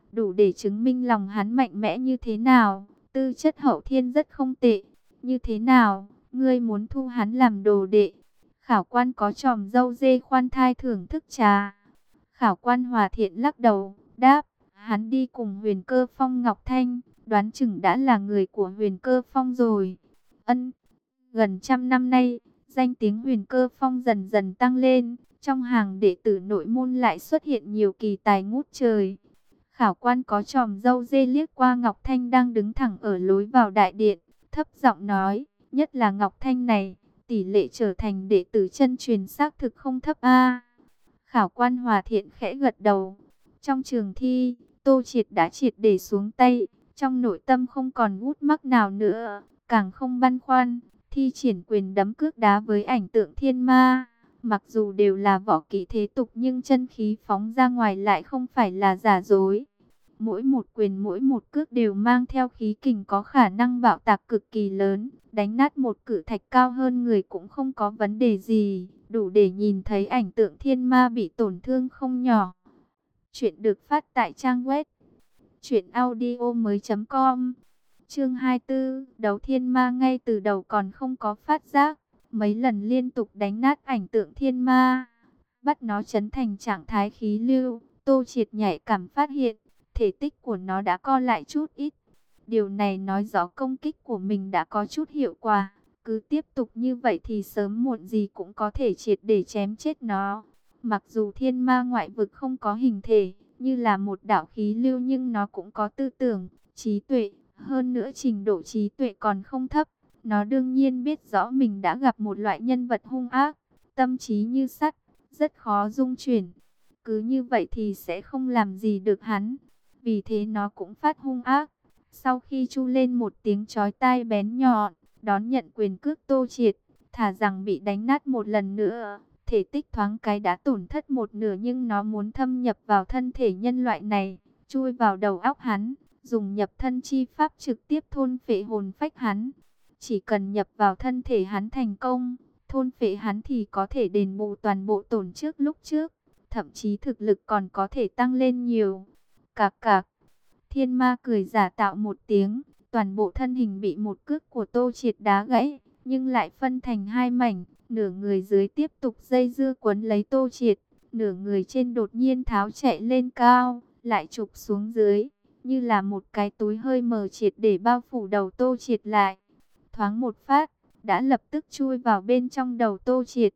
đủ để chứng minh lòng hắn mạnh mẽ như thế nào, tư chất hậu thiên rất không tệ. Như thế nào, ngươi muốn thu hắn làm đồ đệ? Khảo quan có tròm râu dê khoan thai thưởng thức trà. Khảo quan Hòa Thiện lắc đầu, đáp, hắn đi cùng Huyền Cơ Phong Ngọc Thanh, đoán chừng đã là người của Huyền Cơ Phong rồi. Ân, gần trăm năm nay, danh tiếng Huyền Cơ Phong dần dần tăng lên, trong hàng đệ tử nội môn lại xuất hiện nhiều kỳ tài ngút trời. Khảo quan có tròm râu dê liếc qua Ngọc Thanh đang đứng thẳng ở lối vào đại điện, thấp giọng nói, nhất là Ngọc Thanh này, tỷ lệ trở thành đệ tử chân truyền xác thực không thấp a. Khảo quan Hòa Thiện khẽ gật đầu. Trong trường thi, Tô Triệt đã triệt để xuống tay, trong nội tâm không còn gút mắc nào nữa, càng không băn khoăn, thi triển quyền đấm cước đá với ảnh tượng thiên ma. Mặc dù đều là võ kỹ thế tục nhưng chân khí phóng ra ngoài lại không phải là giả dối. Mỗi một quyền mỗi một cước đều mang theo khí kình có khả năng bạo tạc cực kỳ lớn. Đánh nát một cự thạch cao hơn người cũng không có vấn đề gì. Đủ để nhìn thấy ảnh tượng thiên ma bị tổn thương không nhỏ. Chuyện được phát tại trang web truyện audio mới chấm com. Chương hai mươi tư, đấu thiên ma ngay từ đầu còn không có phát giác. Mấy lần liên tục đánh nát ảnh tượng thiên ma, bắt nó chấn thành trạng thái khí lưu. Tô Triệt nhạy cảm phát hiện, thể tích của nó đã co lại chút ít. Điều này nói rõ công kích của mình đã có chút hiệu quả. Cứ tiếp tục như vậy thì sớm muộn gì cũng có thể triệt để chém chết nó. Mặc dù thiên ma ngoại vực không có hình thể, như là một đạo khí lưu, nhưng nó cũng có tư tưởng, trí tuệ. Hơn nữa trình độ trí tuệ còn không thấp. Nó đương nhiên biết rõ mình đã gặp một loại nhân vật hung ác, tâm trí như sắt, rất khó dung chuyển. Cứ như vậy thì sẽ không làm gì được hắn. Vì thế nó cũng phát hung ác. Sau khi chu lên một tiếng chói tai bén nhọn, đón nhận quyền cước Tô Triệt, thả rằng bị đánh nát một lần nữa. Thể tích thoáng cái đã tổn thất một nửa, nhưng nó muốn thâm nhập vào thân thể nhân loại này, chui vào đầu óc hắn, dùng nhập thân chi pháp trực tiếp thôn phệ hồn phách hắn. Chỉ cần nhập vào thân thể hắn thành công, thôn phệ hắn thì có thể đền bù toàn bộ tổn trước lúc trước. Thậm chí thực lực còn có thể tăng lên nhiều. Cạc cạc, thiên ma cười giả tạo một tiếng. Toàn bộ thân hình bị một cước của Tô Triệt đá gãy, nhưng lại phân thành hai mảnh. Nửa người dưới tiếp tục dây dưa quấn lấy Tô Triệt, nửa người trên đột nhiên tháo chạy lên cao, lại chụp xuống dưới, như là một cái túi hơi mờ triệt để bao phủ đầu Tô Triệt lại. Thoáng một phát, đã lập tức chui vào bên trong đầu Tô Triệt.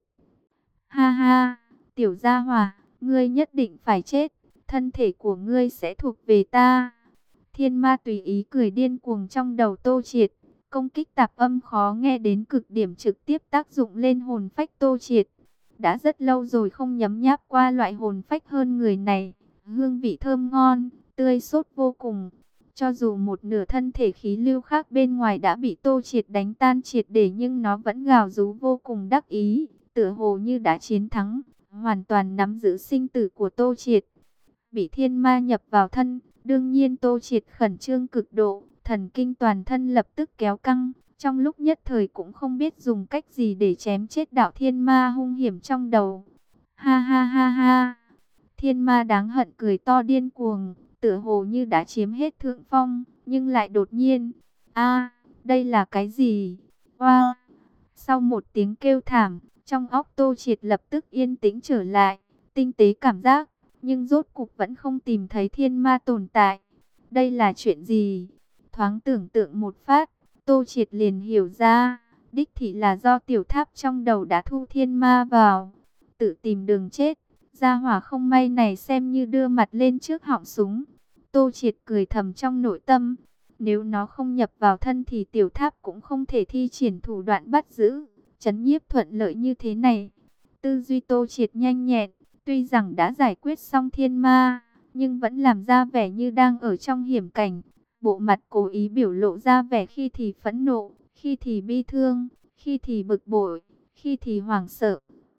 Ha ha, tiểu gia hỏa, ngươi nhất định phải chết, thân thể của ngươi sẽ thuộc về ta. Thiên ma tùy ý cười điên cuồng trong đầu Tô Triệt, công kích tạp âm khó nghe đến cực điểm trực tiếp tác dụng lên hồn phách Tô Triệt. Đã rất lâu rồi không nhấm nháp qua loại hồn phách hơn người này, hương vị thơm ngon, tươi sốt vô cùng. Cho dù một nửa thân thể khí lưu khác bên ngoài đã bị Tô Triệt đánh tan triệt để, nhưng nó vẫn gào rú vô cùng đắc ý, tựa hồ như đã chiến thắng, hoàn toàn nắm giữ sinh tử của Tô Triệt. Bị thiên ma nhập vào thân, đương nhiên Tô Triệt khẩn trương cực độ, thần kinh toàn thân lập tức kéo căng, trong lúc nhất thời cũng không biết dùng cách gì để chém chết đạo thiên ma hung hiểm trong đầu. Ha ha ha ha, thiên ma đáng hận cười to điên cuồng, tựa hồ như đã chiếm hết thượng phong, nhưng lại đột nhiên, a, đây là cái gì? Wow! Sau một tiếng kêu thảm, trong óc Tô Triệt lập tức yên tĩnh trở lại, tinh tế cảm giác, nhưng rốt cục vẫn không tìm thấy thiên ma tồn tại. Đây là chuyện gì? Thoáng tưởng tượng một phát, Tô Triệt liền hiểu ra, đích thị là do tiểu tháp trong đầu đã thu thiên ma vào, tự tìm đường chết. Gia hỏa không may này xem như đưa mặt lên trước họng súng. Tô Triệt cười thầm trong nội tâm, nếu nó không nhập vào thân thì tiểu tháp cũng không thể thi triển thủ đoạn bắt giữ, trấn nhiếp thuận lợi như thế này. Tư duy Tô Triệt nhanh nhẹn, tuy rằng đã giải quyết xong thiên ma, nhưng vẫn làm ra vẻ như đang ở trong hiểm cảnh. Bộ mặt cố ý biểu lộ ra vẻ khi thì phẫn nộ, khi thì bi thương, khi thì bực bội, khi thì hoảng sợ.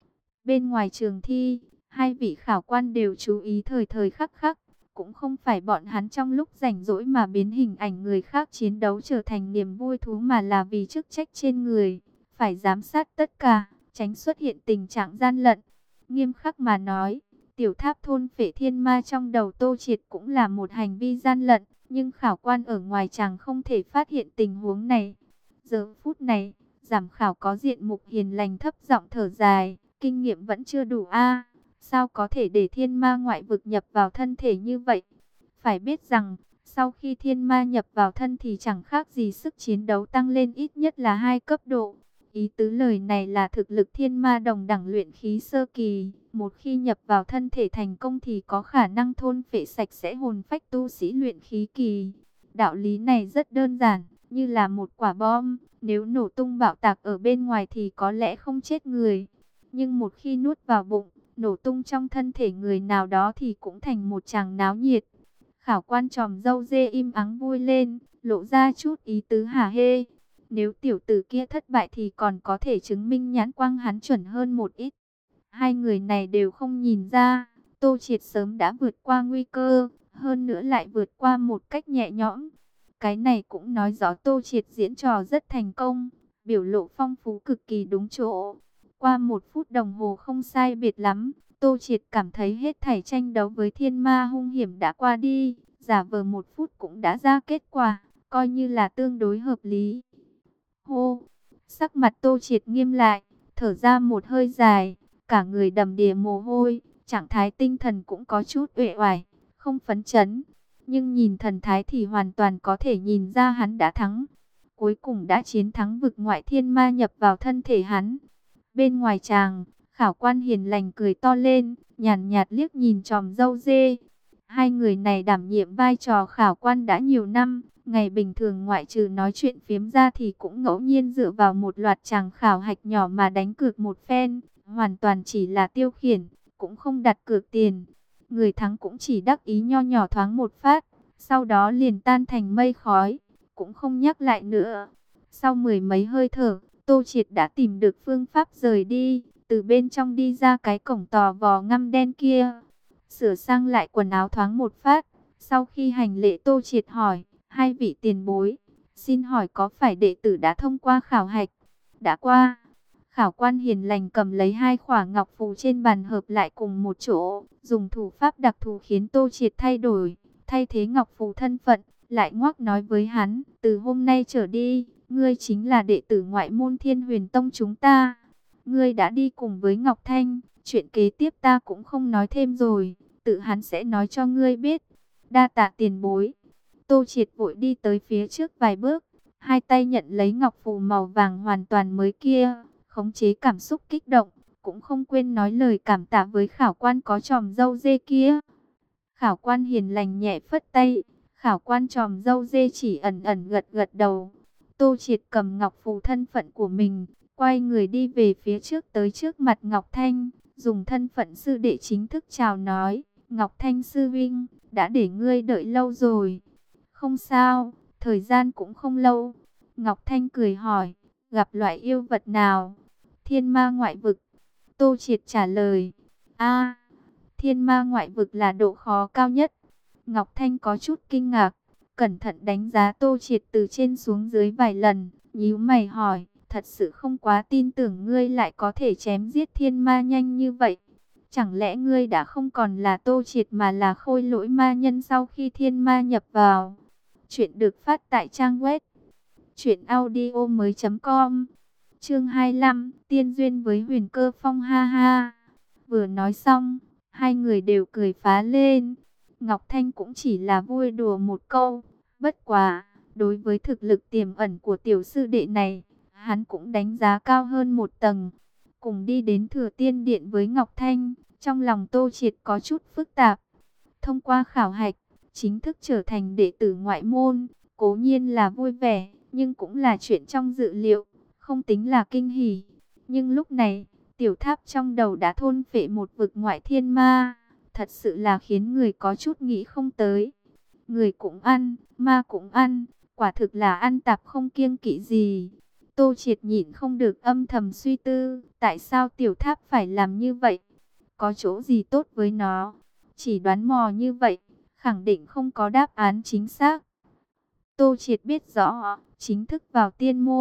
Bên ngoài trường thi, hai vị khảo quan đều chú ý thời thời khắc khắc. Cũng không phải bọn hắn trong lúc rảnh rỗi mà biến hình ảnh người khác chiến đấu trở thành niềm vui thú, mà là vì chức trách trên người. Phải giám sát tất cả, tránh xuất hiện tình trạng gian lận. Nghiêm khắc mà nói, Tiểu tháp thôn phệ thiên ma trong đầu Tô Triệt cũng là một hành vi gian lận, nhưng khảo quan ở ngoài chàng không thể phát hiện tình huống này. Giờ phút này, Giám khảo có diện mục hiền lành thấp giọng thở dài, kinh nghiệm vẫn chưa đủ a, sao có thể để thiên ma ngoại vực nhập vào thân thể như vậy? Phải biết rằng, sau khi thiên ma nhập vào thân thì chẳng khác gì sức chiến đấu tăng lên ít nhất là hai cấp độ. Ý tứ lời này là thực lực thiên ma đồng đẳng luyện khí sơ kỳ, một khi nhập vào thân thể thành công thì có khả năng thôn phệ sạch sẽ hồn phách tu sĩ luyện khí kỳ. Đạo lý này rất đơn giản, như là một quả bom, nếu nổ tung bạo tạc ở bên ngoài thì có lẽ không chết người. Nhưng một khi nuốt vào bụng, nổ tung trong thân thể người nào đó thì cũng thành một tràng náo nhiệt. Khảo quan tròm râu dê im ắng vui lên, lộ ra chút ý tứ hả hê. Nếu tiểu tử kia thất bại thì còn có thể chứng minh nhãn quang hắn chuẩn hơn một ít. Hai người này đều không nhìn ra, Tô Triệt sớm đã vượt qua nguy cơ, hơn nữa lại vượt qua một cách nhẹ nhõm. Cái này cũng nói rõ Tô Triệt diễn trò rất thành công, biểu lộ phong phú cực kỳ đúng chỗ. Qua một phút đồng hồ không sai biệt lắm, Tô Triệt cảm thấy hết thảy tranh đấu với thiên ma hung hiểm đã qua đi, giả vờ một phút cũng đã ra kết quả, coi như là tương đối hợp lý. Hô, sắc mặt Tô Triệt nghiêm lại, thở ra một hơi dài, cả người đầm đìa mồ hôi, trạng thái tinh thần cũng có chút uể oải, không phấn chấn. Nhưng nhìn thần thái thì hoàn toàn có thể nhìn ra hắn đã thắng. Cuối cùng đã chiến thắng vực ngoại thiên ma nhập vào thân thể hắn. Bên ngoài chàng, khảo quan hiền lành cười to lên, nhàn nhạt liếc nhìn tròm râu dê. Hai người này đảm nhiệm vai trò khảo quan đã nhiều năm. Ngày bình thường ngoại trừ nói chuyện phiếm ra thì cũng ngẫu nhiên dựa vào một loạt chàng khảo hạch nhỏ mà đánh cược một phen. Hoàn toàn chỉ là tiêu khiển, cũng không đặt cược tiền. Người thắng cũng chỉ đắc ý nho nhỏ thoáng một phát, sau đó liền tan thành mây khói, cũng không nhắc lại nữa. Sau mười mấy hơi thở, Tô Triệt đã tìm được phương pháp rời đi, từ bên trong đi ra cái cổng tò vò ngăm đen kia. Sửa sang lại quần áo thoáng một phát, sau khi hành lễ Tô Triệt hỏi, hai vị tiền bối, xin hỏi có phải đệ tử đã thông qua khảo hạch? Đã qua. Khảo quan hiền lành cầm lấy hai khỏa ngọc phù trên bàn hợp lại cùng một chỗ, dùng thủ pháp đặc thù khiến Tô Triệt thay đổi, thay thế ngọc phù thân phận, lại ngoắc nói với hắn, từ hôm nay trở đi, ngươi chính là đệ tử ngoại môn Thiên Huyền Tông chúng ta. Ngươi đã đi cùng với Ngọc Thanh, chuyện kế tiếp ta cũng không nói thêm rồi, tự hắn sẽ nói cho ngươi biết. Đa tạ tiền bối. Tô Triệt vội đi tới phía trước vài bước, hai tay nhận lấy ngọc phù màu vàng hoàn toàn mới kia, khống chế cảm xúc kích động, cũng không quên nói lời cảm tạ với khảo quan có tròm râu dê kia. Khảo quan hiền lành nhẹ phất tay, khảo quan tròm râu dê chỉ ẩn ẩn gật gật đầu. Tô Triệt cầm ngọc phù thân phận của mình, quay người đi về phía trước tới trước mặt Ngọc Thanh, dùng thân phận sư đệ chính thức chào nói, Ngọc Thanh sư vinh, đã để ngươi đợi lâu rồi. Không sao, thời gian cũng không lâu. Ngọc Thanh cười hỏi, gặp loại yêu vật nào? Thiên ma ngoại vực. Tô Triệt trả lời, a, thiên ma ngoại vực là độ khó cao nhất. Ngọc Thanh có chút kinh ngạc, cẩn thận đánh giá Tô Triệt từ trên xuống dưới vài lần, nhíu mày hỏi, thật sự không quá tin tưởng ngươi lại có thể chém giết thiên ma nhanh như vậy. Chẳng lẽ ngươi đã không còn là Tô Triệt mà là khôi lỗi ma nhân sau khi thiên ma nhập vào? Chuyện được phát tại trang web truyện audio mới chấm com. Chương hai mươi lăm, tiên duyên với Huyền Cơ Phong ha ha. Vừa nói xong, hai người đều cười phá lên. Ngọc Thanh cũng chỉ là vui đùa một câu, bất quá, đối với thực lực tiềm ẩn của tiểu sư đệ này, hắn cũng đánh giá cao hơn một tầng. Cùng đi đến Thừa Tiên Điện với Ngọc Thanh, trong lòng Tô Triệt có chút phức tạp. Thông qua khảo hạch, chính thức trở thành đệ tử ngoại môn, cố nhiên là vui vẻ, nhưng cũng là chuyện trong dự liệu, không tính là kinh hỉ. Nhưng lúc này, tiểu tháp trong đầu đã thôn phệ một vực ngoại thiên ma, thật sự là khiến người có chút nghĩ không tới. Người cũng ăn, ma cũng ăn, quả thực là ăn tạp không kiêng kỵ gì. Tô Triệt nhịn không được âm thầm suy tư, tại sao tiểu tháp phải làm như vậy? Có chỗ gì tốt với nó? Chỉ đoán mò như vậy, khẳng định không có đáp án chính xác. Tô Triệt biết rõ, chính thức vào tiên môn,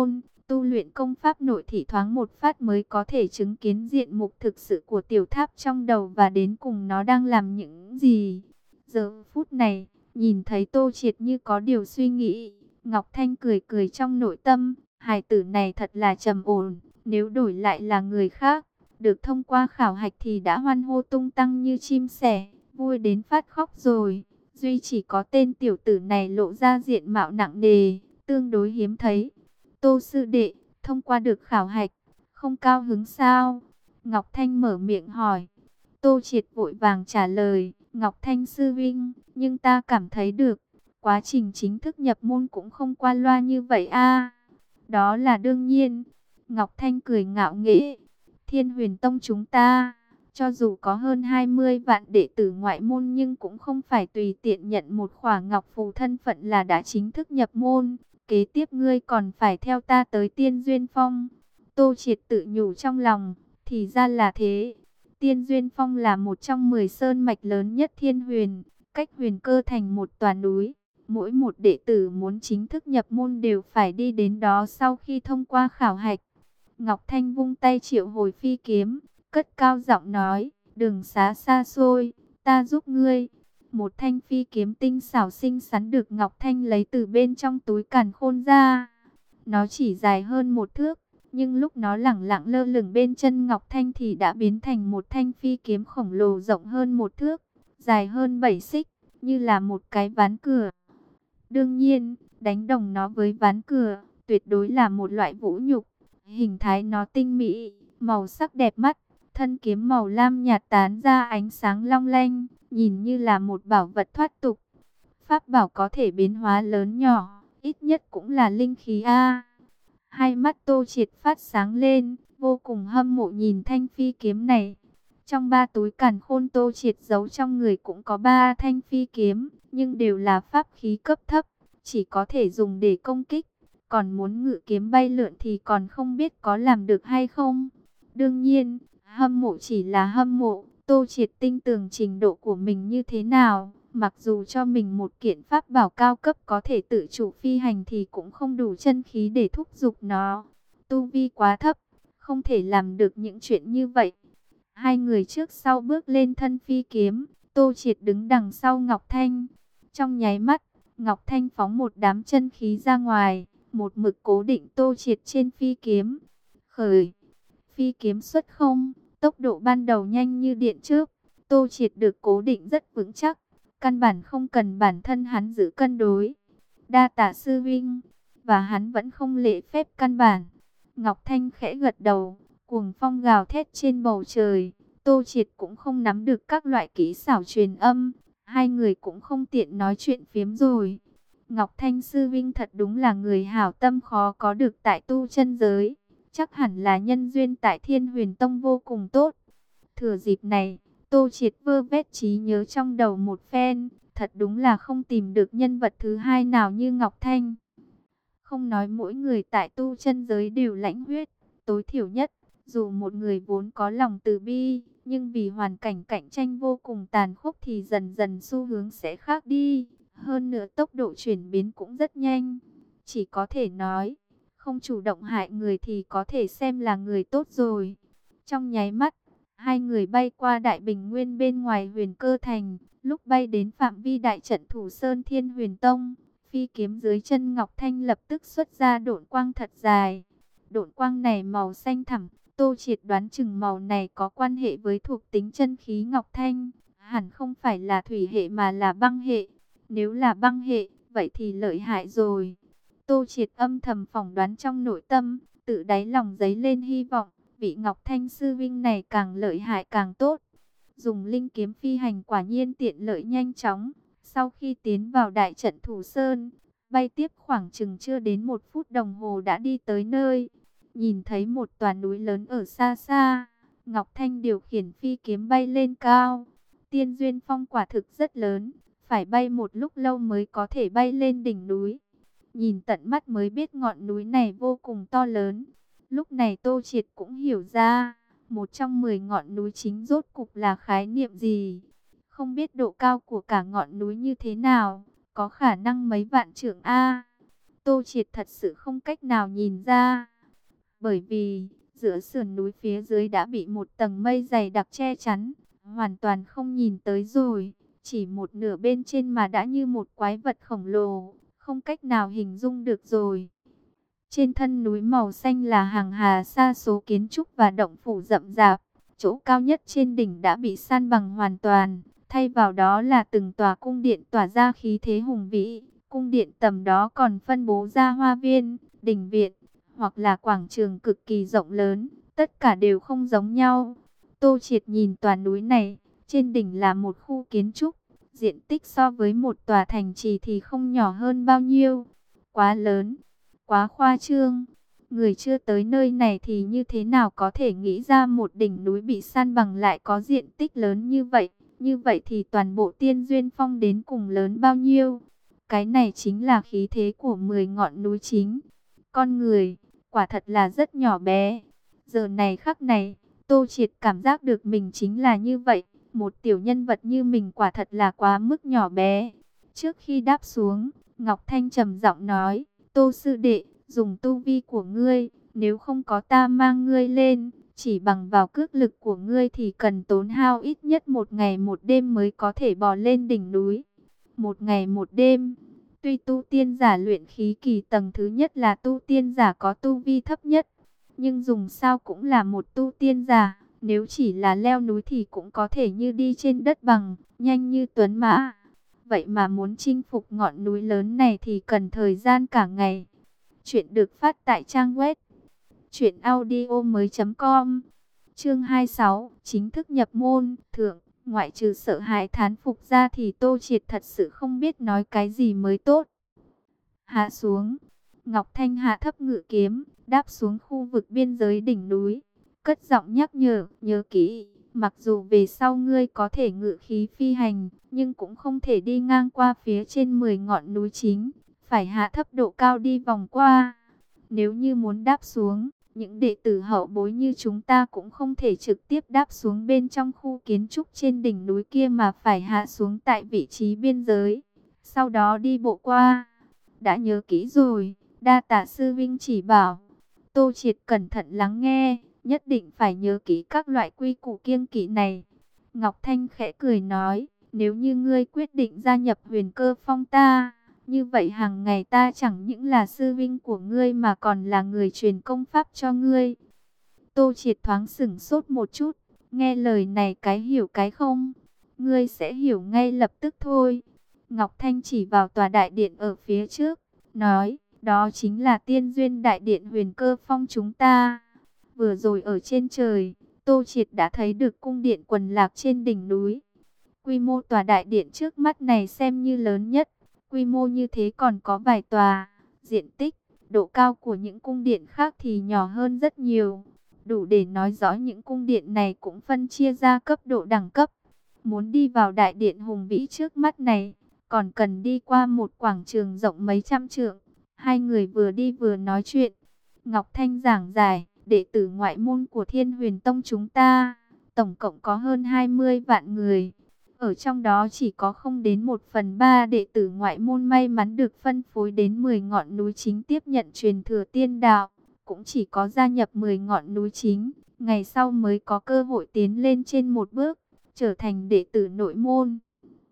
tu luyện công pháp nội thị thoáng một phát mới có thể chứng kiến diện mục thực sự của tiểu tháp trong đầu và đến cùng nó đang làm những gì. Giờ phút này, nhìn thấy Tô Triệt như có điều suy nghĩ, Ngọc Thanh cười cười trong nội tâm, hài tử này thật là trầm ổn, nếu đổi lại là người khác, được thông qua khảo hạch thì đã hoan hô tung tăng như chim sẻ, vui đến phát khóc rồi. Duy chỉ có tên tiểu tử này lộ ra diện mạo nặng nề, tương đối hiếm thấy. Tô sư đệ, thông qua được khảo hạch, không cao hứng sao? Ngọc Thanh mở miệng hỏi. Tô Triệt vội vàng trả lời, Ngọc Thanh sư vinh, nhưng ta cảm thấy được, quá trình chính thức nhập môn cũng không qua loa như vậy a. Đó là đương nhiên. Ngọc Thanh cười ngạo nghễ. Thiên Huyền Tông chúng ta, cho dù có hơn hai mươi vạn đệ tử ngoại môn nhưng cũng không phải tùy tiện nhận một khỏa ngọc phù thân phận là đã chính thức nhập môn. Kế tiếp ngươi còn phải theo ta tới Tiên Duyên Phong. Tô Triệt tự nhủ trong lòng, thì ra là thế. Tiên Duyên Phong là một trong mười sơn mạch lớn nhất Thiên Huyền, cách Huyền Cơ thành một tòa núi. Mỗi một đệ tử muốn chính thức nhập môn đều phải đi đến đó sau khi thông qua khảo hạch. Ngọc Thanh vung tay triệu hồi phi kiếm, cất cao giọng nói, đừng xá xa xôi, ta giúp ngươi. Một thanh phi kiếm tinh xảo xinh xắn được Ngọc Thanh lấy từ bên trong túi càn khôn ra. Nó chỉ dài hơn một thước, nhưng lúc nó lẳng lặng lơ lửng bên chân Ngọc Thanh thì đã biến thành một thanh phi kiếm khổng lồ rộng hơn một thước, dài hơn bảy xích, như là một cái ván cửa. Đương nhiên, đánh đồng nó với ván cửa, tuyệt đối là một loại vũ nhục. Hình thái nó tinh mỹ, màu sắc đẹp mắt, thân kiếm màu lam nhạt tán ra ánh sáng long lanh, nhìn như là một bảo vật thoát tục. Pháp bảo có thể biến hóa lớn nhỏ, ít nhất cũng là linh khí a. Hai mắt Tô Triệt phát sáng lên, vô cùng hâm mộ nhìn thanh phi kiếm này. Trong ba túi càn khôn Tô Triệt giấu trong người cũng có ba thanh phi kiếm, nhưng đều là pháp khí cấp thấp, chỉ có thể dùng để công kích. Còn muốn ngự kiếm bay lượn thì còn không biết có làm được hay không. Đương nhiên, hâm mộ chỉ là hâm mộ, Tô Triệt tinh tường trình độ của mình như thế nào. Mặc dù cho mình một kiện pháp bảo cao cấp có thể tự chủ phi hành thì cũng không đủ chân khí để thúc giục nó. Tu vi quá thấp, không thể làm được những chuyện như vậy. Hai người trước sau bước lên thân phi kiếm, Tô Triệt đứng đằng sau Ngọc Thanh. Trong nháy mắt, Ngọc Thanh phóng một đám chân khí ra ngoài, một mực cố định Tô Triệt trên phi kiếm. Khởi, phi kiếm xuất không, tốc độ ban đầu nhanh như điện trước. Tô Triệt được cố định rất vững chắc, căn bản không cần bản thân hắn giữ cân đối. Đa tạ sư vinh, và hắn vẫn không lễ phép căn bản. Ngọc Thanh khẽ gật đầu, cuồng phong gào thét trên bầu trời. Tô Triệt cũng không nắm được các loại kỹ xảo truyền âm, hai người cũng không tiện nói chuyện phiếm rồi. Ngọc Thanh sư vinh thật đúng là người hảo tâm khó có được tại tu chân giới. Chắc hẳn là nhân duyên tại Thiên Huyền Tông vô cùng tốt. Thừa dịp này, Tô Triệt vơ vét trí nhớ trong đầu một phen. Thật đúng là không tìm được nhân vật thứ hai nào như Ngọc Thanh. Không nói mỗi người tại tu chân giới đều lãnh huyết, tối thiểu nhất, dù một người vốn có lòng từ bi, nhưng vì hoàn cảnh cạnh tranh vô cùng tàn khốc thì dần dần xu hướng sẽ khác đi. Hơn nữa tốc độ chuyển biến cũng rất nhanh. Chỉ có thể nói, không chủ động hại người thì có thể xem là người tốt rồi. Trong nháy mắt, hai người bay qua Đại Bình Nguyên bên ngoài Huyền Cơ Thành. Lúc bay đến phạm vi đại trận Thủ Sơn Thiên Huyền Tông, phi kiếm dưới chân Ngọc Thanh lập tức xuất ra độn quang thật dài. Độn quang này màu xanh thẳm, Tô Triệt đoán chừng màu này có quan hệ với thuộc tính chân khí Ngọc Thanh. Hẳn không phải là thủy hệ mà là băng hệ. Nếu là băng hệ, vậy thì lợi hại rồi. Tô Triệt âm thầm phỏng đoán trong nội tâm, tự đáy lòng dấy lên hy vọng, vị Ngọc Thanh sư vinh này càng lợi hại càng tốt. Dùng linh kiếm phi hành quả nhiên tiện lợi nhanh chóng. Sau khi tiến vào đại trận Thủ Sơn, bay tiếp khoảng chừng chưa đến một phút đồng hồ đã đi tới nơi. Nhìn thấy một tòa núi lớn ở xa xa, Ngọc Thanh điều khiển phi kiếm bay lên cao. Tiên Duyên Phong quả thực rất lớn, phải bay một lúc lâu mới có thể bay lên đỉnh núi. Nhìn tận mắt mới biết ngọn núi này vô cùng to lớn. Lúc này Tô Triệt cũng hiểu ra, một trong mười ngọn núi chính rốt cục là khái niệm gì. Không biết độ cao của cả ngọn núi như thế nào, có khả năng mấy vạn trượng A. Tô Triệt thật sự không cách nào nhìn ra. Bởi vì giữa sườn núi phía dưới đã bị một tầng mây dày đặc che chắn, hoàn toàn không nhìn tới rồi. Chỉ một nửa bên trên mà đã như một quái vật khổng lồ, không cách nào hình dung được rồi. Trên thân núi màu xanh là hàng hà sa số kiến trúc và động phủ rậm rạp. Chỗ cao nhất trên đỉnh đã bị san bằng hoàn toàn, thay vào đó là từng tòa cung điện tỏa ra khí thế hùng vĩ. Cung điện tầm đó còn phân bố ra hoa viên, đình viện, hoặc là quảng trường cực kỳ rộng lớn, tất cả đều không giống nhau. Tô Triệt nhìn tòa núi này, trên đỉnh là một khu kiến trúc, diện tích so với một tòa thành trì thì không nhỏ hơn bao nhiêu. Quá lớn, quá khoa trương. Người chưa tới nơi này thì như thế nào có thể nghĩ ra một đỉnh núi bị san bằng lại có diện tích lớn như vậy. Như vậy thì toàn bộ Tiên Duyên Phong đến cùng lớn bao nhiêu. Cái này chính là khí thế của mười ngọn núi chính. Con người, quả thật là rất nhỏ bé. Giờ này khắc này, Tô Triệt cảm giác được mình chính là như vậy. Một tiểu nhân vật như mình quả thật là quá mức nhỏ bé. Trước khi đáp xuống, Ngọc Thanh trầm giọng nói, Tô sư đệ, dùng tu vi của ngươi, nếu không có ta mang ngươi lên, chỉ bằng vào cước lực của ngươi thì cần tốn hao ít nhất một ngày một đêm mới có thể bò lên đỉnh núi. Một ngày một đêm, tuy tu tiên giả luyện khí kỳ tầng thứ nhất là tu tiên giả có tu vi thấp nhất, nhưng dùng sao cũng là một tu tiên giả, nếu chỉ là leo núi thì cũng có thể như đi trên đất bằng, nhanh như tuấn mã. Vậy mà muốn chinh phục ngọn núi lớn này thì cần thời gian cả ngày. Chuyện được phát tại trang web truyện audio mới chấm com. Chương hai mươi sáu, chính thức nhập môn. Thượng, ngoại trừ sợ hãi thán phục ra thì Tô Triệt thật sự không biết nói cái gì mới tốt. Hạ xuống, Ngọc Thanh hạ thấp ngự kiếm, đáp xuống khu vực biên giới đỉnh núi, cất giọng nhắc nhở, nhớ kỹ, mặc dù về sau ngươi có thể ngự khí phi hành, nhưng cũng không thể đi ngang qua phía trên mười ngọn núi chính, phải hạ thấp độ cao đi vòng qua. Nếu như muốn đáp xuống, những đệ tử hậu bối như chúng ta cũng không thể trực tiếp đáp xuống bên trong khu kiến trúc trên đỉnh núi kia mà phải hạ xuống tại vị trí biên giới, sau đó đi bộ qua. Đã nhớ kỹ rồi, đa tạ sư vinh chỉ bảo. Tô Triệt cẩn thận lắng nghe, nhất định phải nhớ kỹ các loại quy củ kiêng kỵ này. Ngọc Thanh khẽ cười nói, nếu như ngươi quyết định gia nhập Huyền Cơ Phong ta, như vậy hàng ngày ta chẳng những là sư vinh của ngươi mà còn là người truyền công pháp cho ngươi. Tô Triệt thoáng sửng sốt một chút, nghe lời này cái hiểu cái không, ngươi sẽ hiểu ngay lập tức thôi. Ngọc Thanh chỉ vào tòa đại điện ở phía trước, nói, đó chính là Tiên Duyên Đại Điện Huyền Cơ Phong chúng ta. Vừa rồi ở trên trời, Tô Triệt đã thấy được cung điện quần lạc trên đỉnh núi. Quy mô tòa đại điện trước mắt này xem như lớn nhất. Quy mô như thế còn có vài tòa, diện tích, độ cao của những cung điện khác thì nhỏ hơn rất nhiều. Đủ để nói rõ những cung điện này cũng phân chia ra cấp độ đẳng cấp. Muốn đi vào đại điện hùng vĩ trước mắt này, còn cần đi qua một quảng trường rộng mấy trăm trượng. Hai người vừa đi vừa nói chuyện. Ngọc Thanh giảng giải, đệ tử ngoại môn của Thiên Huyền Tông chúng ta, tổng cộng có hơn hai mươi vạn người. Ở trong đó chỉ có không đến một phần ba đệ tử ngoại môn may mắn được phân phối đến mười ngọn núi chính tiếp nhận truyền thừa tiên đạo. Cũng chỉ có gia nhập mười ngọn núi chính, ngày sau mới có cơ hội tiến lên trên một bước, trở thành đệ tử nội môn.